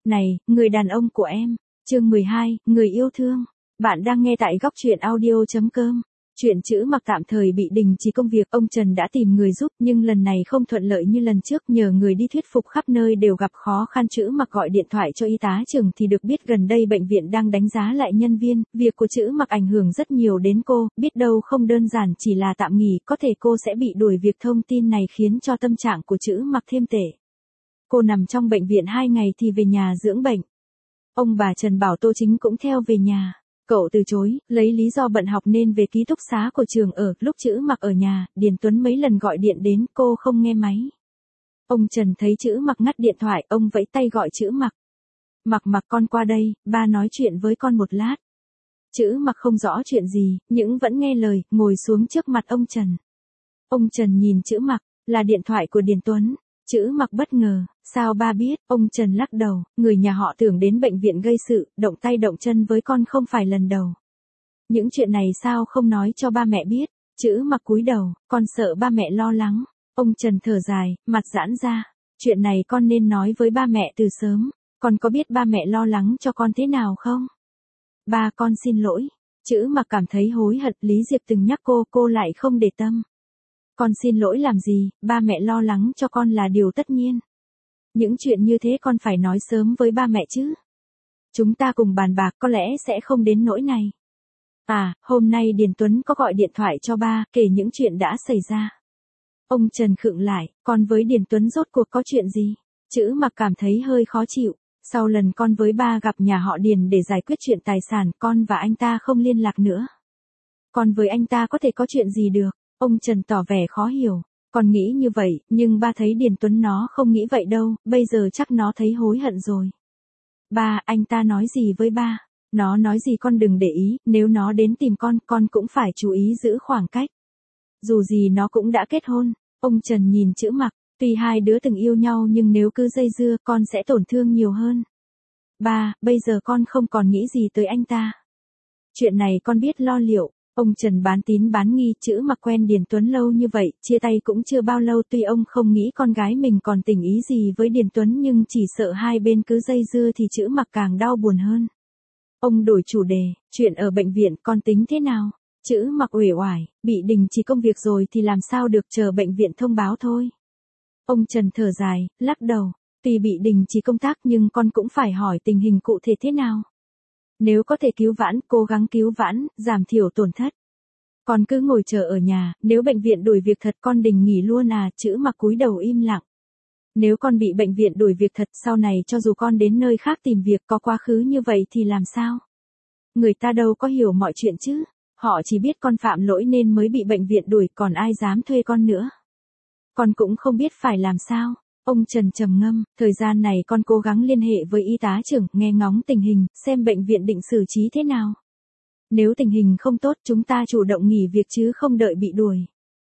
Này, người đàn ông của em. Chương 12, người yêu thương. Bạn đang nghe tại góc truyện audio.com. Chuyện chữ mặc tạm thời bị đình chỉ công việc, ông Trần đã tìm người giúp nhưng lần này không thuận lợi như lần trước, nhờ người đi thuyết phục khắp nơi đều gặp khó khăn. Chữ mặc gọi điện thoại cho y tá trưởng thì được biết gần đây bệnh viện đang đánh giá lại nhân viên, việc của chữ mặc ảnh hưởng rất nhiều đến cô, biết đâu không đơn giản chỉ là tạm nghỉ, có thể cô sẽ bị đuổi việc. Thông tin này khiến cho tâm trạng của chữ mặc thêm tệ. Cô nằm trong bệnh viện 2 ngày thì về nhà dưỡng bệnh. Ông bà Trần bảo Tô Chính cũng theo về nhà. Cậu từ chối, lấy lý do bận học nên về ký túc xá của trường ở. Lúc chữ mặc ở nhà, Điền Tuấn mấy lần gọi điện đến, cô không nghe máy. Ông Trần thấy chữ mặc ngắt điện thoại, ông vẫy tay gọi chữ mặc. Mặc con qua đây, ba nói chuyện với con một lát. Chữ mặc không rõ chuyện gì, nhưng vẫn nghe lời, ngồi xuống trước mặt ông Trần. Ông Trần nhìn chữ mặc, là điện thoại của Điền Tuấn. Chữ mặc bất ngờ, sao ba biết? Ông Trần lắc đầu, người nhà họ tưởng đến bệnh viện gây sự, động tay động chân với con không phải lần đầu. Những chuyện này sao không nói cho ba mẹ biết? Chữ mặc cúi đầu, con sợ ba mẹ lo lắng. Ông Trần thở dài, mặt giãn ra. Chuyện này con nên nói với ba mẹ từ sớm. Con có biết ba mẹ lo lắng cho con thế nào không? Ba, con xin lỗi. Chữ mặc cảm thấy hối hận, Lý Diệp từng nhắc cô lại không để tâm. Con xin lỗi làm gì, ba mẹ lo lắng cho con là điều tất nhiên. Những chuyện như thế con phải nói sớm với ba mẹ chứ. Chúng ta cùng bàn bạc, có lẽ sẽ không đến nỗi này. À, hôm nay Điền Tuấn có gọi điện thoại cho ba, kể những chuyện đã xảy ra. Ông Trần khựng lại, con với Điền Tuấn rốt cuộc có chuyện gì? Chữ mặc cảm thấy hơi khó chịu. Sau lần con với ba gặp nhà họ Điền để giải quyết chuyện tài sản, con và anh ta không liên lạc nữa. Con với anh ta có thể có chuyện gì được? Ông Trần tỏ vẻ khó hiểu. Con nghĩ như vậy, nhưng ba thấy Điền Tuấn nó không nghĩ vậy đâu, bây giờ chắc nó thấy hối hận rồi. Ba, anh ta nói gì với ba? Nó nói gì con đừng để ý, nếu nó đến tìm con cũng phải chú ý giữ khoảng cách. Dù gì nó cũng đã kết hôn. Ông Trần nhìn chữ mặc, tuy hai đứa từng yêu nhau nhưng nếu cứ dây dưa con sẽ tổn thương nhiều hơn. Ba, bây giờ con không còn nghĩ gì tới anh ta. Chuyện này con biết lo liệu. Ông Trần bán tín bán nghi, chữ mặc quen Điền Tuấn lâu như vậy, chia tay cũng chưa bao lâu, tuy ông không nghĩ con gái mình còn tình ý gì với Điền Tuấn nhưng chỉ sợ hai bên cứ dây dưa thì chữ mặc càng đau buồn hơn. Ông đổi chủ đề, chuyện ở bệnh viện con tính thế nào? Chữ mặc uể oải, bị đình chỉ công việc rồi thì làm sao được, chờ bệnh viện thông báo thôi. Ông Trần thở dài, lắc đầu, tuy bị đình chỉ công tác nhưng con cũng phải hỏi tình hình cụ thể thế nào. Nếu có thể cứu vãn, cố gắng cứu vãn, giảm thiểu tổn thất. Con cứ ngồi chờ ở nhà, nếu bệnh viện đuổi việc thật con đình nghỉ luôn à? Chữ mặc cúi đầu im lặng. Nếu con bị bệnh viện đuổi việc thật, sau này cho dù con đến nơi khác tìm việc có quá khứ như vậy thì làm sao? Người ta đâu có hiểu mọi chuyện chứ. Họ chỉ biết con phạm lỗi nên mới bị bệnh viện đuổi, còn ai dám thuê con nữa. Con cũng không biết phải làm sao. Ông Trần trầm ngâm, thời gian này con cố gắng liên hệ với y tá trưởng, nghe ngóng tình hình, xem bệnh viện định xử trí thế nào. Nếu tình hình không tốt chúng ta chủ động nghỉ việc chứ không đợi bị đuổi.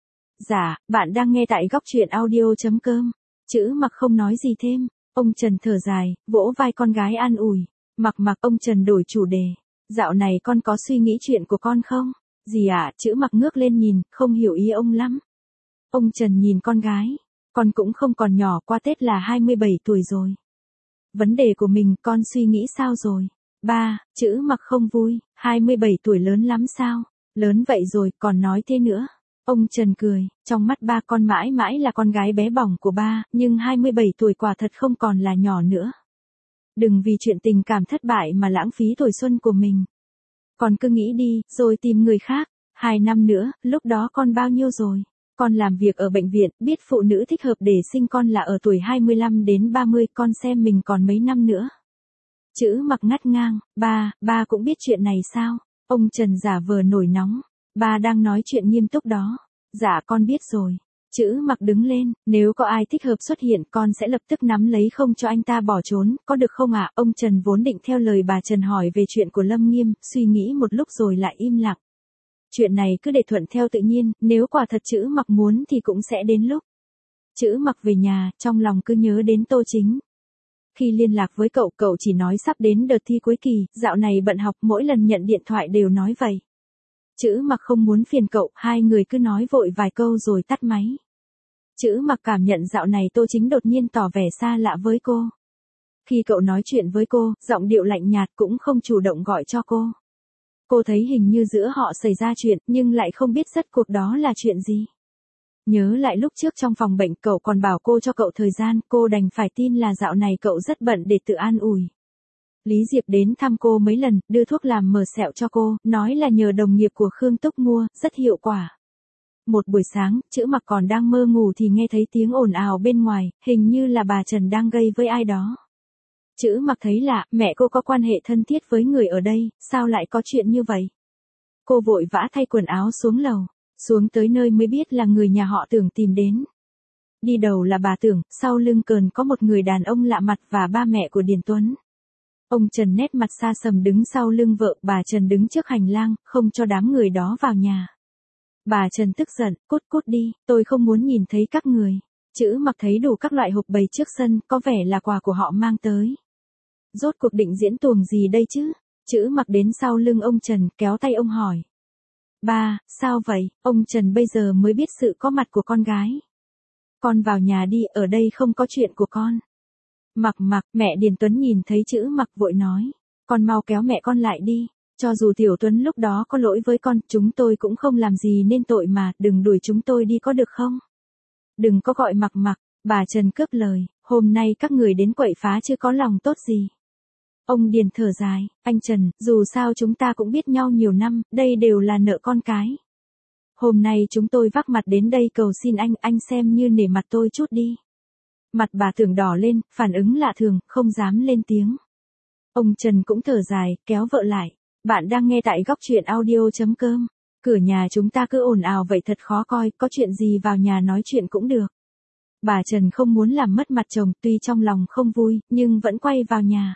Dạ, bạn đang nghe tại góc truyện audio.com. Chữ mặc không nói gì thêm. Ông Trần thở dài, vỗ vai con gái an ủi. Mặc, ông Trần đổi chủ đề. Dạo này con có suy nghĩ chuyện của con không? Gì ạ? Chữ mặc ngước lên nhìn, không hiểu ý ông lắm. Ông Trần nhìn con gái. Con cũng không còn nhỏ, qua Tết là 27 tuổi rồi. Vấn đề của mình con suy nghĩ sao rồi? Ba, chữ mặc không vui, 27 tuổi lớn lắm sao? Lớn vậy rồi, còn nói thế nữa. Ông Trần cười, trong mắt ba con mãi mãi là con gái bé bỏng của ba, nhưng 27 tuổi quả thật không còn là nhỏ nữa. Đừng vì chuyện tình cảm thất bại mà lãng phí tuổi xuân của mình. Con cứ nghĩ đi, rồi tìm người khác. 2 năm nữa, lúc đó con bao nhiêu rồi? Con làm việc ở bệnh viện, biết phụ nữ thích hợp để sinh con là ở tuổi 25 đến 30, con xem mình còn mấy năm nữa. Chữ mặc ngắt ngang, ba cũng biết chuyện này sao? Ông Trần giả vờ nổi nóng, ba đang nói chuyện nghiêm túc đó. Dạ con biết rồi. Chữ mặc đứng lên, nếu có ai thích hợp xuất hiện con sẽ lập tức nắm lấy không cho anh ta bỏ trốn, có được không ạ? Ông Trần vốn định theo lời bà Trần hỏi về chuyện của Lâm Nghiêm, suy nghĩ một lúc rồi lại im lặng. Chuyện này cứ để thuận theo tự nhiên, nếu quả thật chữ mặc muốn thì cũng sẽ đến lúc. Chữ mặc về nhà, trong lòng cứ nhớ đến Tô Chính. Khi liên lạc với cậu chỉ nói sắp đến đợt thi cuối kỳ, dạo này bận học, mỗi lần nhận điện thoại đều nói vậy. Chữ mặc không muốn phiền cậu, hai người cứ nói vội vài câu rồi tắt máy. Chữ mặc cảm nhận dạo này Tô Chính đột nhiên tỏ vẻ xa lạ với cô. Khi cậu nói chuyện với cô, giọng điệu lạnh nhạt cũng không chủ động gọi cho cô. Cô thấy hình như giữa họ xảy ra chuyện, nhưng lại không biết rốt cuộc đó là chuyện gì. Nhớ lại lúc trước trong phòng bệnh cậu còn bảo cô cho cậu thời gian, cô đành phải tin là dạo này cậu rất bận để tự an ủi. Lý Diệp đến thăm cô mấy lần, đưa thuốc làm mờ sẹo cho cô, nói là nhờ đồng nghiệp của Khương Túc mua, rất hiệu quả. Một buổi sáng, Chữ Mặc còn đang mơ ngủ thì nghe thấy tiếng ồn ào bên ngoài, hình như là bà Trần đang gây với ai đó. Chữ Mặc thấy lạ, mẹ cô có quan hệ thân thiết với người ở đây, sao lại có chuyện như vậy? Cô vội vã thay quần áo xuống lầu, xuống tới nơi mới biết là người nhà họ Tưởng tìm đến. Đi đầu là bà Tưởng, sau lưng cờn có một người đàn ông lạ mặt và ba mẹ của Điền Tuấn. Ông Trần nét mặt xa sầm đứng sau lưng vợ, bà Trần đứng trước hành lang, không cho đám người đó vào nhà. Bà Trần tức giận, cút cút đi, tôi không muốn nhìn thấy các người. Chữ Mặc thấy đủ các loại hộp bày trước sân, có vẻ là quà của họ mang tới. Rốt cuộc định diễn tuồng gì đây chứ? Chữ Mặc đến sau lưng ông Trần, kéo tay ông hỏi. Ba, sao vậy? Ông Trần bây giờ mới biết sự có mặt của con gái. Con vào nhà đi, ở đây không có chuyện của con. Mặc, mẹ Điền Tuấn nhìn thấy Chữ Mặc vội nói. Con mau kéo mẹ con lại đi. Cho dù Tiểu Tuấn lúc đó có lỗi với con, chúng tôi cũng không làm gì nên tội mà, đừng đuổi chúng tôi đi có được không? Đừng có gọi Mặc, bà Trần cướp lời, hôm nay các người đến quậy phá chứ có lòng tốt gì. Ông Điền thở dài, anh Trần, dù sao chúng ta cũng biết nhau nhiều năm, đây đều là nợ con cái. Hôm nay chúng tôi vác mặt đến đây cầu xin anh xem như nể mặt tôi chút đi. Mặt bà Tưởng đỏ lên, phản ứng lạ thường, không dám lên tiếng. Ông Trần cũng thở dài, kéo vợ lại. Bạn đang nghe tại góc truyện audio.com. Cửa nhà chúng ta cứ ồn ào vậy thật khó coi, có chuyện gì vào nhà nói chuyện cũng được. Bà Trần không muốn làm mất mặt chồng, tuy trong lòng không vui, nhưng vẫn quay vào nhà.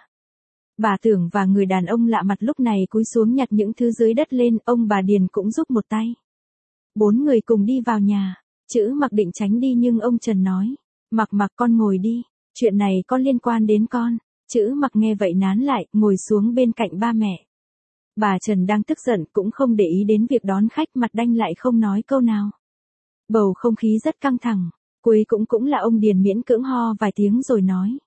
Bà Tưởng và người đàn ông lạ mặt lúc này cúi xuống nhặt những thứ dưới đất lên, ông bà Điền cũng giúp một tay. 4 người cùng đi vào nhà. Chữ Mặc định tránh đi nhưng ông Trần nói. Mặc con ngồi đi, chuyện này có liên quan đến con. Chữ Mặc nghe vậy nán lại, ngồi xuống bên cạnh ba mẹ. Bà Trần đang tức giận cũng không để ý đến việc đón khách, mặt đanh lại không nói câu nào. Bầu không khí rất căng thẳng, cuối cũng là ông Điền miễn cưỡng ho vài tiếng rồi nói.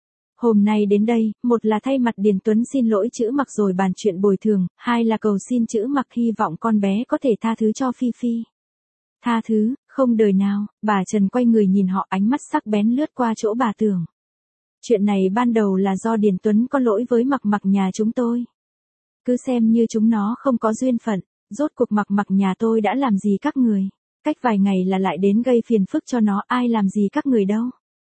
Hôm nay đến đây, một là thay mặt Điền Tuấn xin lỗi Chữ Mặc rồi bàn chuyện bồi thường, hai là cầu xin Chữ Mặc hy vọng con bé có thể tha thứ cho Phi Phi. Tha thứ, không đời nào, bà Trần quay người nhìn họ, ánh mắt sắc bén lướt qua chỗ bà Tưởng. Chuyện này ban đầu là do Điền Tuấn có lỗi với Mặc nhà chúng tôi. Cứ xem như chúng nó không có duyên phận, rốt cuộc Mặc nhà tôi đã làm gì các người. Cách vài ngày là lại đến gây phiền phức cho nó, ai làm gì các người đâu.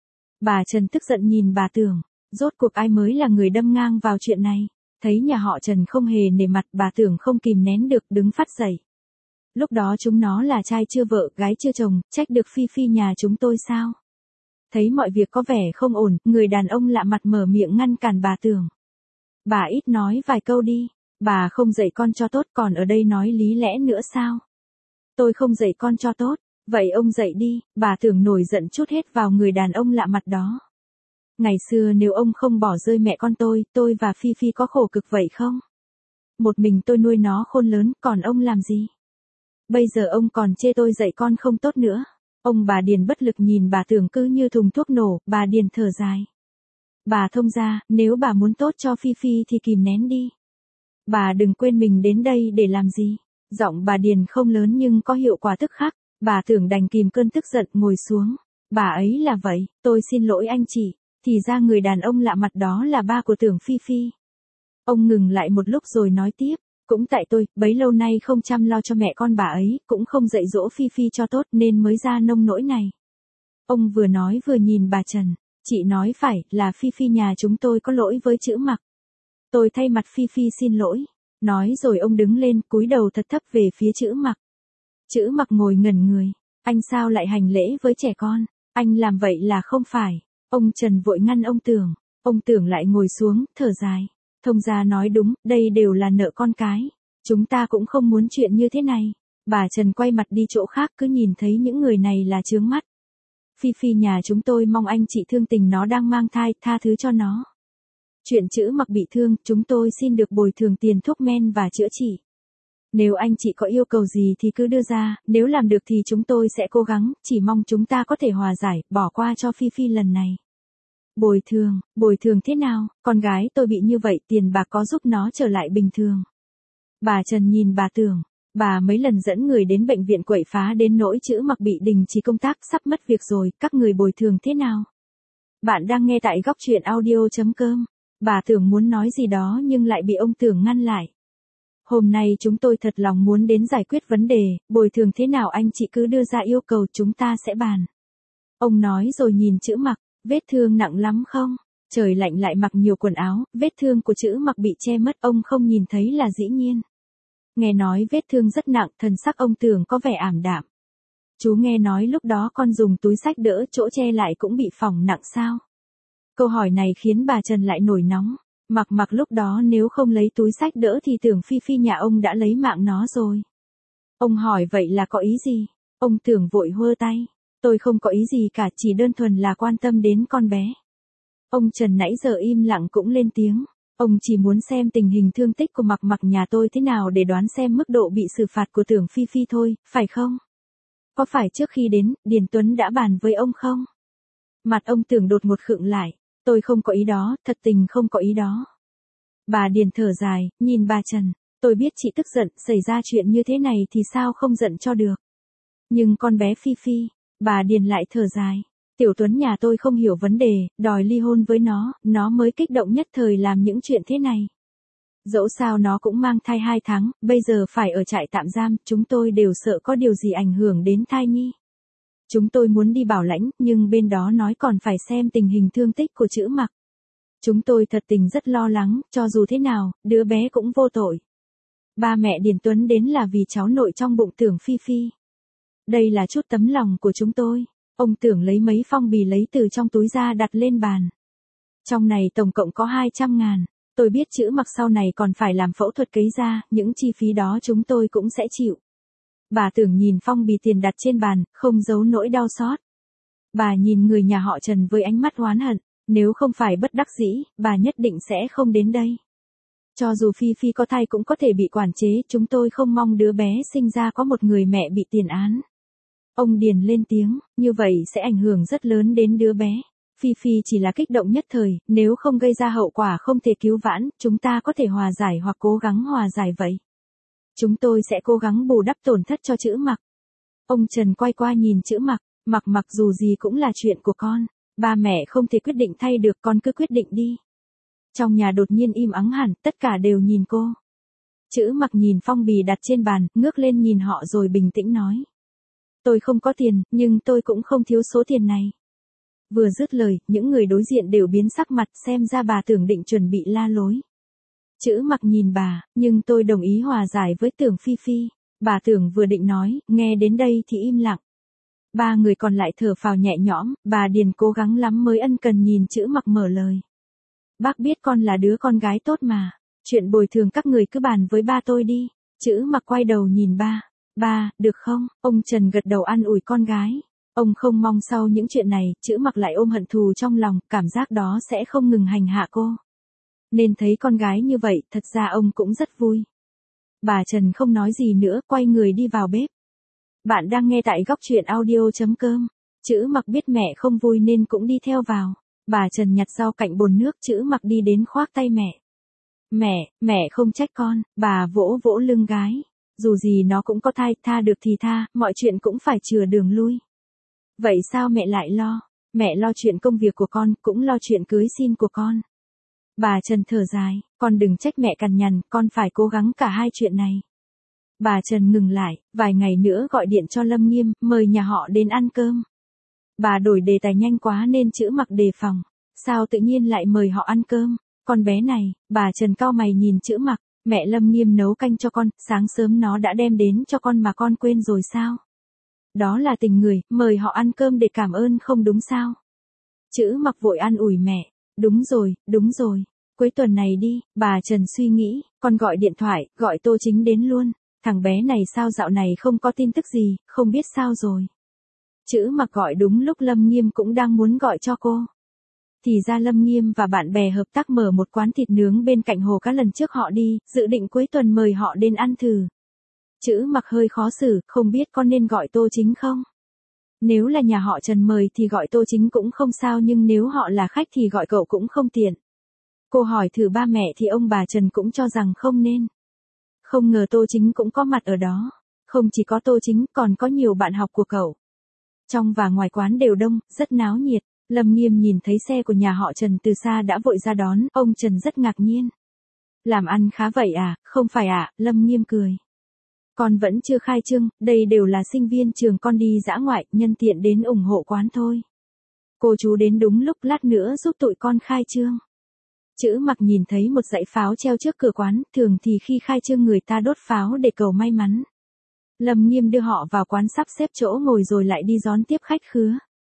Bà Trần tức giận nhìn bà Tưởng, rốt cuộc ai mới là người đâm ngang vào chuyện này. Thấy nhà họ Trần không hề nể mặt, bà Tưởng không kìm nén được đứng phát dậy. Lúc đó chúng nó là trai chưa vợ, gái chưa chồng, trách được Phi Phi nhà chúng tôi sao? Thấy mọi việc có vẻ không ổn, người đàn ông lạ mặt mở miệng ngăn cản bà Tưởng. Bà ít nói vài câu đi, bà không dạy con cho tốt còn ở đây nói lý lẽ nữa sao? Tôi không dạy con cho tốt, vậy ông dạy đi, bà Tưởng nổi giận trút hết vào người đàn ông lạ mặt đó. Ngày xưa nếu ông không bỏ rơi mẹ con tôi và Phi Phi có khổ cực vậy không? Một mình tôi nuôi nó khôn lớn, còn ông làm gì? Bây giờ ông còn chê tôi dạy con không tốt nữa. Ông bà Điền bất lực nhìn bà Tưởng cứ như thùng thuốc nổ, bà Điền thở dài. Bà thông ra, nếu bà muốn tốt cho Phi Phi thì kìm nén đi. Bà đừng quên mình đến đây để làm gì. Giọng bà Điền không lớn nhưng có hiệu quả tức khắc. Bà Tưởng đành kìm cơn tức giận ngồi xuống. Bà ấy là vậy, tôi xin lỗi anh chị. Thì ra người đàn ông lạ mặt đó là ba của Tưởng Phi Phi. Ông ngừng lại một lúc rồi nói tiếp. Cũng tại tôi, bấy lâu nay không chăm lo cho mẹ con bà ấy, cũng không dạy dỗ Phi Phi cho tốt nên mới ra nông nỗi này. Ông vừa nói vừa nhìn bà Trần. Chị nói phải, là Phi Phi nhà chúng tôi có lỗi với Chữ Mặc. Tôi thay mặt Phi Phi xin lỗi. Nói rồi ông đứng lên, cúi đầu thật thấp về phía Chữ Mặc. Chữ Mặc ngồi ngẩn người. Anh sao lại hành lễ với trẻ con? Anh làm vậy là không phải. Ông Trần vội ngăn ông Tưởng. Ông Tưởng lại ngồi xuống, thở dài. Thông gia nói đúng, đây đều là nợ con cái. Chúng ta cũng không muốn chuyện như thế này. Bà Trần quay mặt đi chỗ khác, cứ nhìn thấy những người này là chướng mắt. Phi Phi nhà chúng tôi mong anh chị thương tình nó đang mang thai, tha thứ cho nó. Chuyện Chữ Mặc bị thương, chúng tôi xin được bồi thường tiền thuốc men và chữa trị. Nếu anh chị có yêu cầu gì thì cứ đưa ra, nếu làm được thì chúng tôi sẽ cố gắng, chỉ mong chúng ta có thể hòa giải, bỏ qua cho Phi Phi lần này. Bồi thường thế nào, con gái tôi bị như vậy tiền bạc có giúp nó trở lại bình thường. Bà Trần nhìn bà Tưởng, bà mấy lần dẫn người đến bệnh viện quậy phá đến nỗi Chữ Mặc bị đình chỉ công tác sắp mất việc rồi, các người bồi thường thế nào? Bạn đang nghe tại góc truyện audio.com. Bà Tưởng muốn nói gì đó nhưng lại bị ông Tưởng ngăn lại. Hôm nay chúng tôi thật lòng muốn đến giải quyết vấn đề, bồi thường thế nào anh chị cứ đưa ra yêu cầu chúng ta sẽ bàn. Ông nói rồi nhìn Chữ Mặc, vết thương nặng lắm không? Trời lạnh lại mặc nhiều quần áo, vết thương của Chữ Mặc bị che mất ông không nhìn thấy là dĩ nhiên. Nghe nói vết thương rất nặng, thần sắc ông Tưởng có vẻ ảm đạm. Chú nghe nói lúc đó con dùng túi xách đỡ chỗ che lại cũng bị phỏng nặng sao? Câu hỏi này khiến bà Trần lại nổi nóng. Mặc lúc đó nếu không lấy túi xách đỡ thì Tưởng Phi Phi nhà ông đã lấy mạng nó rồi. Ông hỏi vậy là có ý gì? Ông Tưởng vội hơ tay. Tôi không có ý gì cả, chỉ đơn thuần là quan tâm đến con bé. Ông Trần nãy giờ im lặng cũng lên tiếng. Ông chỉ muốn xem tình hình thương tích của Mặc nhà tôi thế nào để đoán xem mức độ bị xử phạt của Tưởng Phi Phi thôi, phải không? Có phải trước khi đến, Điền Tuấn đã bàn với ông không? Mặt ông Tưởng đột ngột khựng lại. Tôi không có ý đó, thật tình không có ý đó. Bà Điền thở dài, nhìn bà Trần. Tôi biết chị tức giận, xảy ra chuyện như thế này thì sao không giận cho được. Nhưng con bé Phi Phi, bà Điền lại thở dài. Tiểu Tuấn nhà tôi không hiểu vấn đề, đòi ly hôn với nó mới kích động nhất thời làm những chuyện thế này. Dẫu sao nó cũng mang thai 2 tháng, bây giờ phải ở trại tạm giam, chúng tôi đều sợ có điều gì ảnh hưởng đến thai nhi. Chúng tôi muốn đi bảo lãnh, nhưng bên đó nói còn phải xem tình hình thương tích của Chữ Mặc. Chúng tôi thật tình rất lo lắng, cho dù thế nào, đứa bé cũng vô tội. Ba mẹ Điền Tuấn đến là vì cháu nội trong bụng Tưởng Phi Phi. Đây là chút tấm lòng của chúng tôi. Ông Tưởng lấy mấy phong bì lấy từ trong túi ra đặt lên bàn. Trong này tổng cộng có 200.000. Tôi biết Chữ Mặc sau này còn phải làm phẫu thuật cấy da, những chi phí đó chúng tôi cũng sẽ chịu. Bà Tưởng nhìn phong bì tiền đặt trên bàn, không giấu nỗi đau xót. Bà nhìn người nhà họ Trần với ánh mắt oán hận, nếu không phải bất đắc dĩ, bà nhất định sẽ không đến đây. Cho dù Phi Phi có thai cũng có thể bị quản chế, chúng tôi không mong đứa bé sinh ra có một người mẹ bị tiền án. Ông Điền lên tiếng, như vậy sẽ ảnh hưởng rất lớn đến đứa bé. Phi Phi chỉ là kích động nhất thời, nếu không gây ra hậu quả không thể cứu vãn, chúng ta có thể hòa giải hoặc cố gắng hòa giải vậy. Chúng tôi sẽ cố gắng bù đắp tổn thất cho Chữ Mặc. Ông Trần quay qua nhìn Chữ Mặc, Mặc dù gì cũng là chuyện của con. Ba mẹ không thể quyết định thay được, con cứ quyết định đi. Trong nhà đột nhiên im ắng hẳn, tất cả đều nhìn cô. Chữ Mặc nhìn phong bì đặt trên bàn, ngước lên nhìn họ rồi bình tĩnh nói. Tôi không có tiền, nhưng tôi cũng không thiếu số tiền này. Vừa dứt lời, những người đối diện đều biến sắc mặt, xem ra bà Tưởng định chuẩn bị la lối. Chữ Mặc nhìn bà, nhưng tôi đồng ý hòa giải với Tưởng Phi Phi. Bà Tưởng vừa định nói, nghe đến đây thì im lặng. Ba người còn lại thở phào nhẹ nhõm, bà Điền cố gắng lắm mới ân cần nhìn Chữ Mặc mở lời. Bác biết con là đứa con gái tốt mà, chuyện bồi thường các người cứ bàn với ba tôi đi. Chữ Mặc quay đầu nhìn ba. Ba, được không? Ông Trần gật đầu an ủi con gái. Ông không mong sau những chuyện này, Chữ Mặc lại ôm hận thù trong lòng, cảm giác đó sẽ không ngừng hành hạ cô. Nên thấy con gái như vậy, thật ra ông cũng rất vui. Bà Trần không nói gì nữa, quay người đi vào bếp. Bạn đang nghe tại góc truyện audio.com. Chữ Mặc biết mẹ không vui nên cũng đi theo vào. Bà Trần nhặt rau cạnh bồn nước, Chữ Mặc đi đến khoác tay mẹ. Mẹ không trách con, bà vỗ vỗ lưng gái. Dù gì nó cũng có thai, tha được thì tha, mọi chuyện cũng phải chừa đường lui. Vậy sao mẹ lại lo? Mẹ lo chuyện công việc của con, cũng lo chuyện cưới xin của con. Bà Trần thở dài, con đừng trách mẹ cằn nhằn, con phải cố gắng cả hai chuyện này. Bà Trần ngừng lại, vài ngày nữa gọi điện cho Lâm Nghiêm, mời nhà họ đến ăn cơm. Bà đổi đề tài nhanh quá nên Chữ Mặc đề phòng. Sao tự nhiên lại mời họ ăn cơm? Con bé này, bà Trần cau mày nhìn Chữ Mặc, mẹ Lâm Nghiêm nấu canh cho con, sáng sớm nó đã đem đến cho con mà con quên rồi sao? Đó là tình người, mời họ ăn cơm để cảm ơn không đúng sao? Chữ Mặc vội an ủi mẹ, đúng rồi, cuối tuần này đi. Bà Trần suy nghĩ, con gọi điện thoại, gọi Tô Chính đến luôn. Thằng bé này sao dạo này không có tin tức gì, không biết sao rồi. Chữ Mặc gọi đúng lúc Lâm Nghiêm cũng đang muốn gọi cho cô. Thì ra Lâm Nghiêm và bạn bè hợp tác mở một quán thịt nướng bên cạnh hồ cá lần trước họ đi, dự định cuối tuần mời họ đến ăn thử. Chữ Mặc hơi khó xử, không biết con nên gọi Tô Chính không? Nếu là nhà họ Trần mời thì gọi Tô Chính cũng không sao, nhưng nếu họ là khách thì gọi cậu cũng không tiện. Cô hỏi thử ba mẹ thì ông bà Trần cũng cho rằng không nên. Không ngờ Tô Chính cũng có mặt ở đó. Không chỉ có Tô Chính, còn có nhiều bạn học của cậu. Trong và ngoài quán đều đông, rất náo nhiệt. Lâm Nghiêm nhìn thấy xe của nhà họ Trần từ xa đã vội ra đón, ông Trần rất ngạc nhiên. Làm ăn khá vậy à? Không phải ạ, Lâm Nghiêm cười. Con vẫn chưa khai trương, đây đều là sinh viên trường con đi dã ngoại, nhân tiện đến ủng hộ quán thôi. Cô chú đến đúng lúc, lát nữa giúp tụi con khai trương. Chữ Mặc nhìn thấy một dãy pháo treo trước cửa quán, thường thì khi khai trương người ta đốt pháo để cầu may mắn. Lâm Nghiêm đưa họ vào quán sắp xếp chỗ ngồi rồi lại đi đón tiếp khách khứa.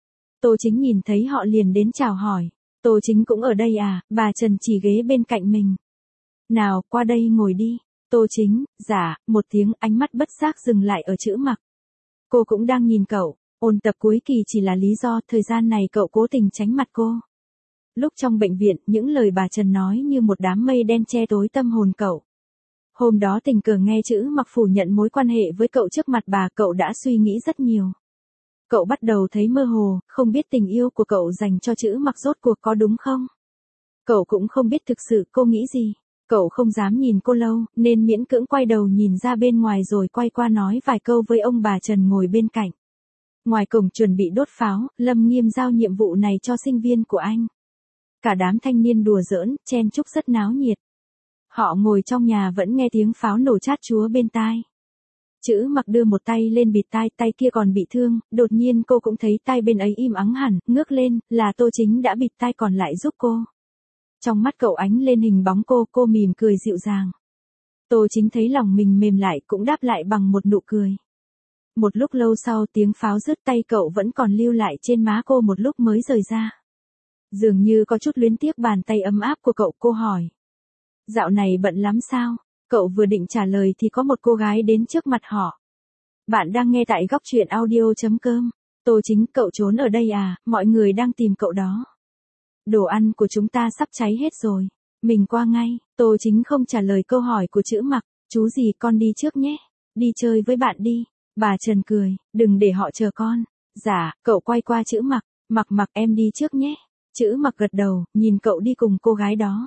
Tô Chính nhìn thấy họ liền đến chào hỏi. Tô Chính cũng ở đây à? Bà Trần chỉ ghế bên cạnh mình. Nào, qua đây ngồi đi. Tô Chính, dạ, một tiếng, ánh mắt bất giác dừng lại ở Chữ Mặc. Cô cũng đang nhìn cậu, ôn tập cuối kỳ chỉ là lý do, thời gian này cậu cố tình tránh mặt cô. Lúc trong bệnh viện, những lời bà Trần nói như một đám mây đen che tối tâm hồn cậu. Hôm đó tình cờ nghe Chữ Mặc phủ nhận mối quan hệ với cậu trước mặt bà, cậu đã suy nghĩ rất nhiều. Cậu bắt đầu thấy mơ hồ, không biết tình yêu của cậu dành cho Chữ Mặc rốt cuộc có đúng không? Cậu cũng không biết thực sự cô nghĩ gì. Cậu không dám nhìn cô lâu, nên miễn cưỡng quay đầu nhìn ra bên ngoài rồi quay qua nói vài câu với ông bà Trần ngồi bên cạnh. Ngoài cổng chuẩn bị đốt pháo, Lâm Nghiêm giao nhiệm vụ này cho sinh viên của anh. Cả đám thanh niên đùa giỡn, chen chúc rất náo nhiệt. Họ ngồi trong nhà vẫn nghe tiếng pháo nổ chát chúa bên tai. Chữ Mặc đưa một tay lên bịt tai, tay kia còn bị thương, đột nhiên cô cũng thấy tai bên ấy im ắng hẳn, ngước lên, là Tô Chính đã bịt tai còn lại giúp cô. Trong mắt cậu ánh lên hình bóng cô mỉm cười dịu dàng. Tô Chính thấy lòng mình mềm lại cũng đáp lại bằng một nụ cười. Một lúc lâu sau tiếng pháo rứt, tay cậu vẫn còn lưu lại trên má cô một lúc mới rời ra. Dường như có chút luyến tiếc bàn tay ấm áp của cậu, cô hỏi. Dạo này bận lắm sao? Cậu vừa định trả lời thì có một cô gái đến trước mặt họ. Bạn đang nghe tại góc truyện audio.com. Tô Chính, cậu trốn ở đây à, mọi người đang tìm cậu đó. Đồ ăn của chúng ta sắp cháy hết rồi. Mình qua ngay. Tô Chính không trả lời câu hỏi của Chữ Mặc. Chú gì, con đi trước nhé. Đi chơi với bạn đi. Bà Trần cười, đừng để họ chờ con. Dạ, cậu quay qua Chữ Mặc. Mặc em đi trước nhé. Chữ Mặc gật đầu, nhìn cậu đi cùng cô gái đó.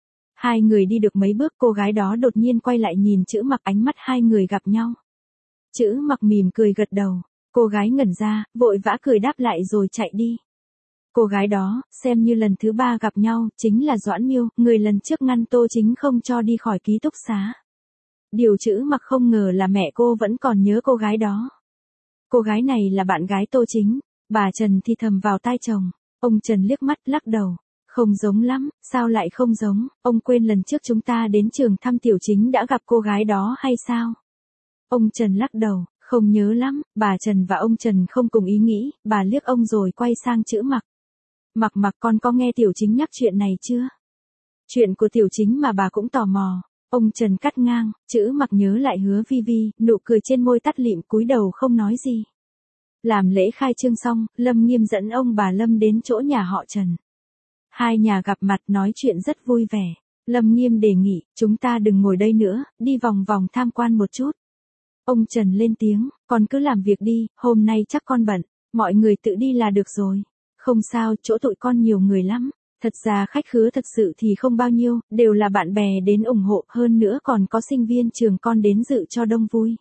Hai người đi được mấy bước, cô gái đó đột nhiên quay lại nhìn Chữ Mặc, ánh mắt hai người gặp nhau. Chữ Mặc mỉm cười gật đầu. Cô gái ngẩn ra, vội vã cười đáp lại rồi chạy đi. Cô gái đó, xem như lần thứ 3 gặp nhau, chính là Doãn Miêu, người lần trước ngăn Tô Chính không cho đi khỏi ký túc xá. Điều Chữ Mặc không ngờ là mẹ cô vẫn còn nhớ cô gái đó. Cô gái này là bạn gái Tô Chính. Bà Trần thì thầm vào tai chồng. Ông Trần liếc mắt lắc đầu. Không giống lắm, sao lại không giống, ông quên lần trước chúng ta đến trường thăm Tiểu Chính đã gặp cô gái đó hay sao? Ông Trần lắc đầu, không nhớ lắm, bà Trần và ông Trần không cùng ý nghĩ, bà liếc ông rồi quay sang Chữ Mặc. Mặc con có nghe Tiểu Chính nhắc chuyện này chưa? Chuyện của Tiểu Chính mà bà cũng tò mò. Ông Trần cắt ngang, Chữ Mặc nhớ lại Hứa Vi Vi, nụ cười trên môi tắt lịm, cúi đầu không nói gì. Làm lễ khai trương xong, Lâm Nghiêm dẫn ông bà Lâm đến chỗ nhà họ Trần. Hai nhà gặp mặt nói chuyện rất vui vẻ. Lâm Nghiêm đề nghị, chúng ta đừng ngồi đây nữa, đi vòng vòng tham quan một chút. Ông Trần lên tiếng, con cứ làm việc đi, hôm nay chắc con bận, mọi người tự đi là được rồi. Không sao, chỗ tụi con nhiều người lắm. Thật ra khách khứa thật sự thì không bao nhiêu, đều là bạn bè đến ủng hộ, hơn nữa còn có sinh viên trường con đến dự cho đông vui.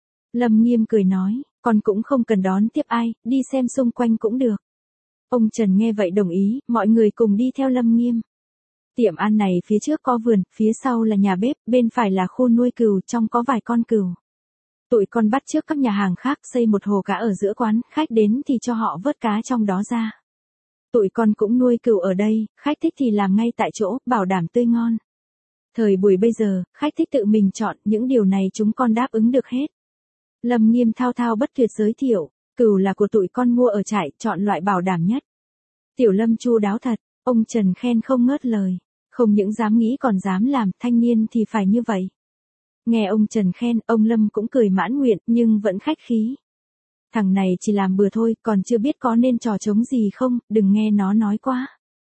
Lâm Nghiêm cười nói, con cũng không cần đón tiếp ai, đi xem xung quanh cũng được. Ông Trần nghe vậy đồng ý, mọi người cùng đi theo Lâm Nghiêm. Tiệm ăn này phía trước có vườn, phía sau là nhà bếp, bên phải là khu nuôi cừu, trong có vài con cừu. Tụi con bắt chước các nhà hàng khác xây một hồ cá ở giữa quán, khách đến thì cho họ vớt cá trong đó ra. Tụi con cũng nuôi cừu ở đây, khách thích thì làm ngay tại chỗ, bảo đảm tươi ngon. Thời buổi bây giờ, khách thích tự mình chọn, những điều này chúng con đáp ứng được hết. Lâm Nghiêm thao thao bất tuyệt giới thiệu, cừu là của tụi con mua ở trại, chọn loại bảo đảm nhất. Tiểu Lâm chu đáo thật, ông Trần khen không ngớt lời. Không những dám nghĩ còn dám làm, thanh niên thì phải như vậy. Nghe ông Trần khen, ông Lâm cũng cười mãn nguyện, nhưng vẫn khách khí. Thằng này chỉ làm bừa thôi, còn chưa biết có nên trò trống gì không, đừng nghe nó nói quá.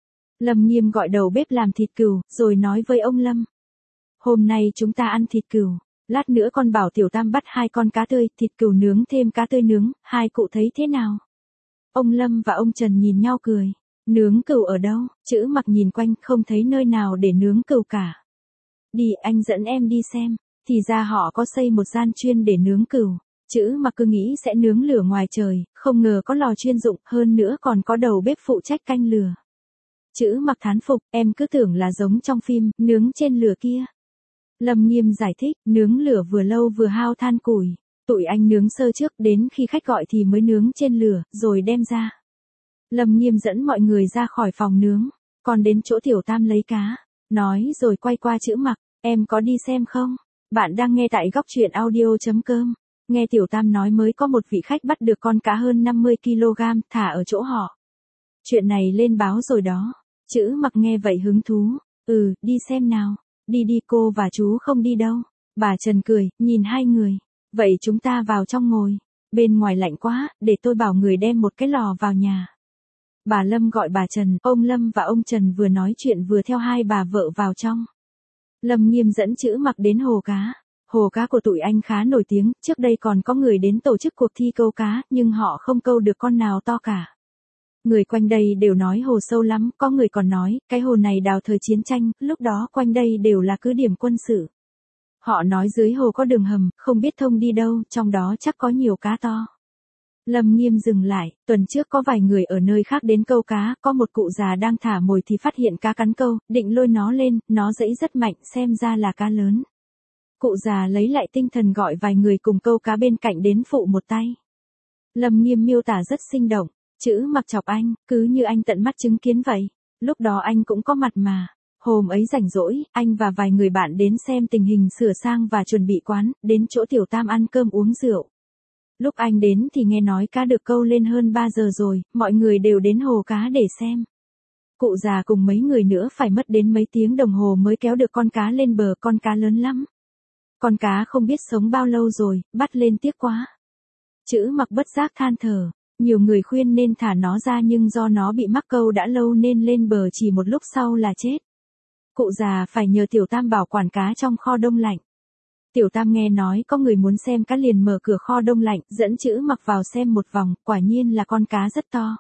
Lâm Nghiêm gọi đầu bếp làm thịt cừu, rồi nói với ông Lâm. Hôm nay chúng ta ăn thịt cừu, lát nữa con bảo Tiểu Tam bắt 2 con cá tươi, thịt cừu nướng thêm cá tươi nướng, hai cụ thấy thế nào? Ông Lâm và ông Trần nhìn nhau cười. Nướng cừu ở đâu? Chữ Mặc nhìn quanh không thấy nơi nào để nướng cừu cả. Đi, anh dẫn em đi xem. Thì ra họ có xây một gian chuyên để nướng cừu. Chữ Mặc cứ nghĩ sẽ nướng lửa ngoài trời, không ngờ có lò chuyên dụng, hơn nữa còn có đầu bếp phụ trách canh lửa. Chữ Mặc thán phục, em cứ tưởng là giống trong phim, nướng trên lửa kia. Lâm Nghiêm giải thích, nướng lửa vừa lâu vừa hao than củi. Tụi anh nướng sơ trước, đến khi khách gọi thì mới nướng trên lửa, rồi đem ra. Lâm Nghiêm dẫn mọi người ra khỏi phòng nướng, còn đến chỗ Tiểu Tam lấy cá. Nói rồi quay qua Chữ Mặc, em có đi xem không? Bạn đang nghe tại góc truyện audio.com. Nghe Tiểu Tam nói mới có một vị khách bắt được con cá hơn 50 kg thả ở chỗ họ. Chuyện này lên báo rồi đó. Chữ Mặc nghe vậy hứng thú. Đi xem nào. Đi đi, cô và chú không đi đâu. Bà Trần cười, nhìn hai người. Vậy chúng ta vào trong ngồi. Bên ngoài lạnh quá, để tôi bảo người đem một cái lò vào nhà. Bà Lâm gọi bà Trần, ông Lâm và ông Trần vừa nói chuyện vừa theo hai bà vợ vào trong. Lâm Nghiêm dẫn Chữ Mặc đến hồ cá. Hồ cá của tụi anh khá nổi tiếng, trước đây còn có người đến tổ chức cuộc thi câu cá, nhưng họ không câu được con nào to cả. Người quanh đây đều nói hồ sâu lắm, có người còn nói, cái hồ này đào thời chiến tranh, lúc đó quanh đây đều là cứ điểm quân sự. Họ nói dưới hồ có đường hầm, không biết thông đi đâu, trong đó chắc có nhiều cá to. Lâm Nghiêm dừng lại, tuần trước có vài người ở nơi khác đến câu cá, có một cụ già đang thả mồi thì phát hiện cá cắn câu, định lôi nó lên, nó giãy rất mạnh, xem ra là cá lớn. Cụ già lấy lại tinh thần gọi vài người cùng câu cá bên cạnh đến phụ một tay. Lâm Nghiêm miêu tả rất sinh động, Chữ Mặc chọc anh, cứ như anh tận mắt chứng kiến vậy. Lúc đó anh cũng có mặt mà. Hôm ấy rảnh rỗi, anh và vài người bạn đến xem tình hình sửa sang và chuẩn bị quán, đến chỗ Tiểu Tam ăn cơm uống rượu. Lúc anh đến thì nghe nói cá được câu lên hơn 3 giờ rồi, mọi người đều đến hồ cá để xem. Cụ già cùng mấy người nữa phải mất đến mấy tiếng đồng hồ mới kéo được con cá lên bờ, con cá lớn lắm. Con cá không biết sống bao lâu rồi, bắt lên tiếc quá. Chữ Mặc bất giác than thở, nhiều người khuyên nên thả nó ra nhưng do nó bị mắc câu đã lâu nên lên bờ chỉ một lúc sau là chết. Cụ già phải nhờ Tiểu Tam bảo quản cá trong kho đông lạnh. Tiểu Tam nghe nói có người muốn xem cá liền mở cửa kho đông lạnh, dẫn Chữ Mặc vào xem một vòng, quả nhiên là con cá rất to.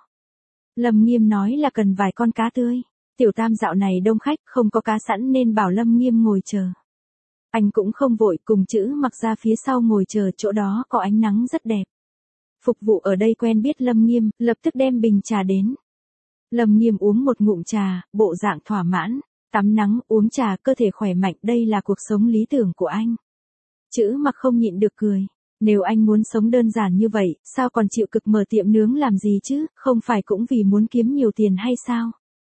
Lâm Nghiêm nói là cần vài con cá tươi. Tiểu Tam dạo này đông khách, không có cá sẵn nên bảo Lâm Nghiêm ngồi chờ. Anh cũng không vội, cùng Chữ Mặc ra phía sau ngồi chờ, chỗ đó có ánh nắng rất đẹp. Phục vụ ở đây quen biết Lâm Nghiêm, lập tức đem bình trà đến. Lâm Nghiêm uống một ngụm trà, bộ dạng thỏa mãn, tắm nắng, uống trà, cơ thể khỏe mạnh, đây là cuộc sống lý tưởng của anh. Chữ Mặc không nhịn được cười. Nếu anh muốn sống đơn giản như vậy, sao còn chịu cực mở tiệm nướng làm gì chứ, không phải cũng vì muốn kiếm nhiều tiền hay sao?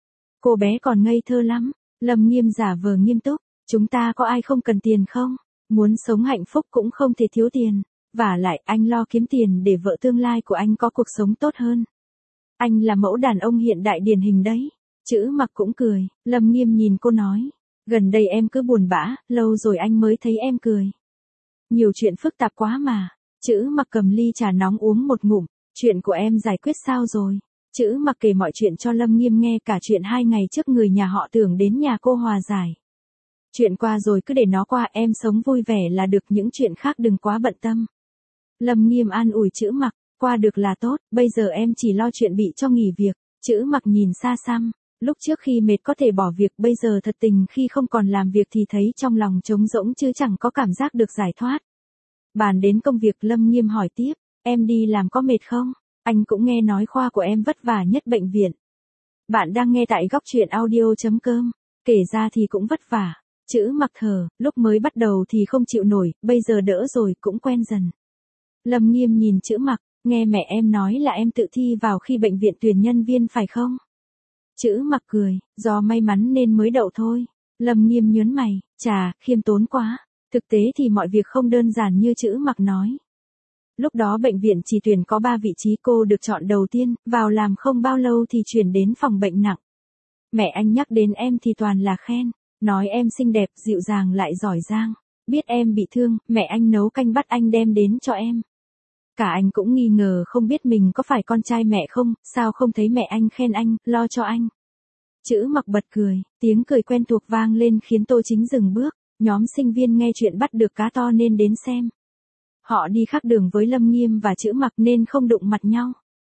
Cô bé còn ngây thơ lắm. Lâm Nghiêm giả vờ nghiêm túc. Chúng ta có ai không cần tiền không? Muốn sống hạnh phúc cũng không thể thiếu tiền. Vả lại anh lo kiếm tiền để vợ tương lai của anh có cuộc sống tốt hơn. Anh là mẫu đàn ông hiện đại điển hình đấy. Chữ Mặc cũng cười. Lâm Nghiêm nhìn cô nói. Gần đây em cứ buồn bã, lâu rồi anh mới thấy em cười. Nhiều chuyện phức tạp quá mà. Chữ Mặc cầm ly trà nóng uống một ngụm. Chuyện của em giải quyết sao rồi? Chữ Mặc kể mọi chuyện cho Lâm Nghiêm nghe, cả chuyện 2 ngày trước người nhà họ Tưởng đến nhà cô hòa giải. Chuyện qua rồi cứ để nó qua, em sống vui vẻ là được, những chuyện khác đừng quá bận tâm. Lâm Nghiêm an ủi Chữ Mặc, qua được là tốt, bây giờ em chỉ lo chuyện bị cho nghỉ việc. Chữ Mặc nhìn xa xăm, lúc trước khi mệt có thể bỏ việc, bây giờ thật tình khi không còn làm việc thì thấy trong lòng trống rỗng chứ chẳng có cảm giác được giải thoát. Bàn đến công việc, Lâm Nghiêm hỏi tiếp, em đi làm có mệt không? Anh cũng nghe nói khoa của em vất vả nhất bệnh viện. Bạn đang nghe tại góc truyện audio.com, kể ra thì cũng vất vả. Chữ Mặc thở, lúc mới bắt đầu thì không chịu nổi, bây giờ đỡ rồi, cũng quen dần. Lâm Nghiêm nhìn Chữ Mặc, nghe mẹ em nói là em tự thi vào khi bệnh viện tuyển nhân viên phải không? Chữ Mặc cười, do may mắn nên mới đậu thôi. Lâm Nghiêm nhớn mày, chà, khiêm tốn quá. Thực tế thì mọi việc không đơn giản như Chữ Mặc nói. Lúc đó bệnh viện chỉ tuyển có 3 vị trí, cô được chọn đầu tiên, vào làm không bao lâu thì chuyển đến phòng bệnh nặng. Mẹ anh nhắc đến em thì toàn là khen, nói em xinh đẹp, dịu dàng lại giỏi giang. Biết em bị thương, mẹ anh nấu canh bắt anh đem đến cho em. Cả anh cũng nghi ngờ không biết mình có phải con trai mẹ không, sao không thấy mẹ anh khen anh, lo cho anh. Chữ Mặc bật cười, tiếng cười quen thuộc vang lên khiến Tô Chính dừng bước. Nhóm sinh viên nghe chuyện bắt được cá to nên đến xem. Họ đi khác đường với Lâm Nghiêm và Chữ Mặc nên không đụng mặt nhau.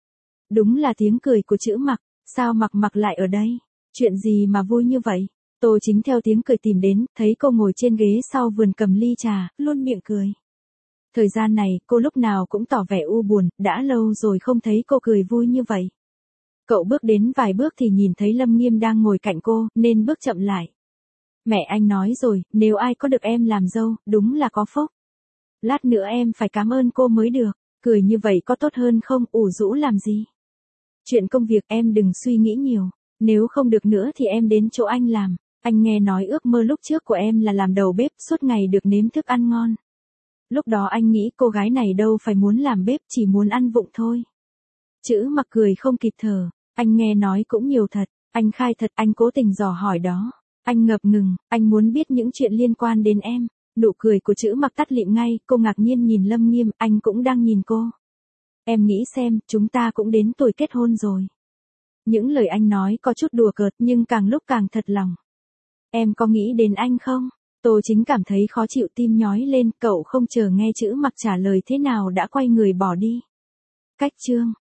Đúng là tiếng cười của chữ Mặc, sao Mặc Mặc lại ở đây? Chuyện gì mà vui như vậy? Tô Chính theo tiếng cười tìm đến, thấy cô ngồi trên ghế sau vườn cầm ly trà, luôn miệng cười. Thời gian này, cô lúc nào cũng tỏ vẻ u buồn, đã lâu rồi không thấy cô cười vui như vậy. Cậu bước đến vài bước thì nhìn thấy Lâm Nghiêm đang ngồi cạnh cô, nên bước chậm lại. Mẹ anh nói rồi, nếu ai có được em làm dâu, đúng là có phúc. Lát nữa em phải cảm ơn cô mới được, cười như vậy có tốt hơn không, ủ rũ làm gì. Chuyện công việc em đừng suy nghĩ nhiều, nếu không được nữa thì em đến chỗ anh làm. Anh nghe nói ước mơ lúc trước của em là làm đầu bếp, suốt ngày được nếm thức ăn ngon. Lúc đó anh nghĩ cô gái này đâu phải muốn làm bếp, chỉ muốn ăn vụng thôi. Chữ Mặc cười không kịp thở, anh nghe nói cũng nhiều thật, anh khai thật, anh cố tình dò hỏi đó. Anh ngập ngừng, anh muốn biết những chuyện liên quan đến em. Nụ cười của chữ Mặc tắt lịm ngay, cô ngạc nhiên nhìn Lâm Nghiêm, anh cũng đang nhìn cô. Em nghĩ xem, chúng ta cũng đến tuổi kết hôn rồi. Những lời anh nói có chút đùa cợt nhưng càng lúc càng thật lòng. Em có nghĩ đến anh không? Tô Chính cảm thấy khó chịu, tim nhói lên, cậu không chờ nghe chữ Mặc trả lời thế nào đã quay người bỏ đi. Cách chương